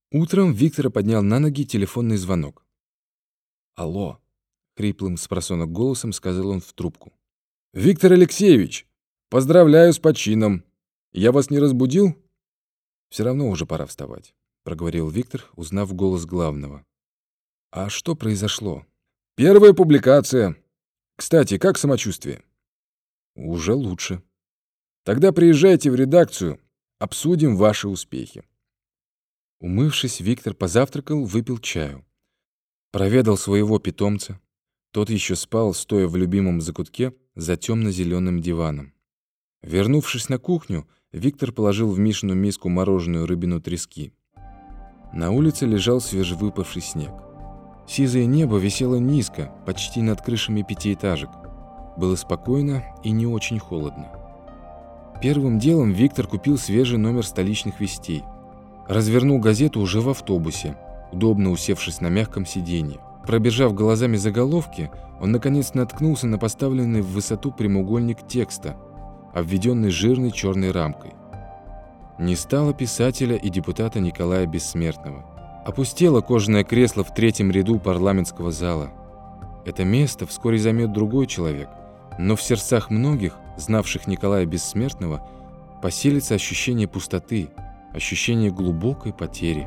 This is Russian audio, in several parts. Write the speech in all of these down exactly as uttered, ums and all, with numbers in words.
Утром Виктора поднял на ноги телефонный звонок. «Алло», — хриплым спросонок голосом сказал он в трубку. «Виктор Алексеевич, поздравляю с почином. Я вас не разбудил?» «Все равно уже пора вставать», — проговорил Виктор, узнав голос главного. «А что произошло?» «Первая публикация. Кстати, как самочувствие?» «Уже лучше». «Тогда приезжайте в редакцию, обсудим ваши успехи». Умывшись, Виктор позавтракал, выпил чаю. Проведал своего питомца. Тот еще спал, стоя в любимом закутке за темно-зеленым диваном. Вернувшись на кухню, Виктор положил в Мишину миску мороженую рыбину трески. На улице лежал свежевыпавший снег. Сизое небо висело низко, почти над крышами пятиэтажек. Было спокойно и не очень холодно. Первым делом Виктор купил свежий номер столичных вестей. Развернул газету уже в автобусе, удобно усевшись на мягком сиденье. Пробежав глазами заголовки, он наконец наткнулся на поставленный в высоту прямоугольник текста, обведенный жирной черной рамкой. Не стало писателя и депутата Николая Бессмертного. Опустело кожаное кресло в третьем ряду парламентского зала. Это место вскоре займет другой человек, но в сердцах многих, знавших Николая Бессмертного, поселится ощущение пустоты, ощущение глубокой потери.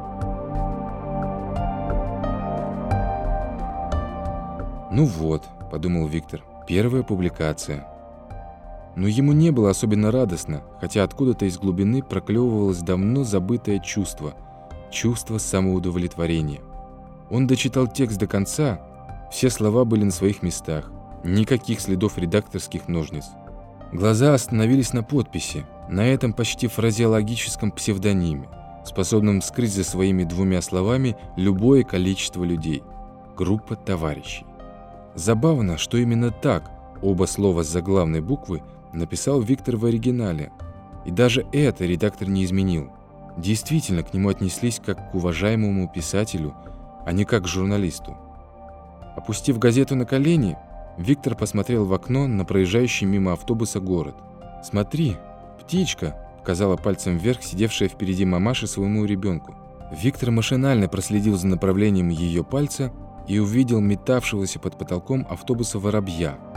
«Ну вот», — подумал Виктор, — «первая публикация». Но ему не было особенно радостно, хотя откуда-то из глубины проклевывалось давно забытое чувство — чувство самоудовлетворения. Он дочитал текст до конца, все слова были на своих местах, никаких следов редакторских ножниц. Глаза остановились на подписи, на этом почти фразеологическом псевдониме, способном скрыть за своими двумя словами любое количество людей. Группа товарищей. Забавно, что именно так оба слова с заглавной буквы написал Виктор в оригинале. И даже это редактор не изменил. Действительно, к нему отнеслись как к уважаемому писателю, а не как к журналисту. Опустив газету на колени, Виктор посмотрел в окно на проезжающий мимо автобуса город. «Смотри, птичка!» — показала пальцем вверх сидевшая впереди мамаша своему ребенку. Виктор машинально проследил за направлением ее пальца и увидел метавшегося под потолком автобуса воробья.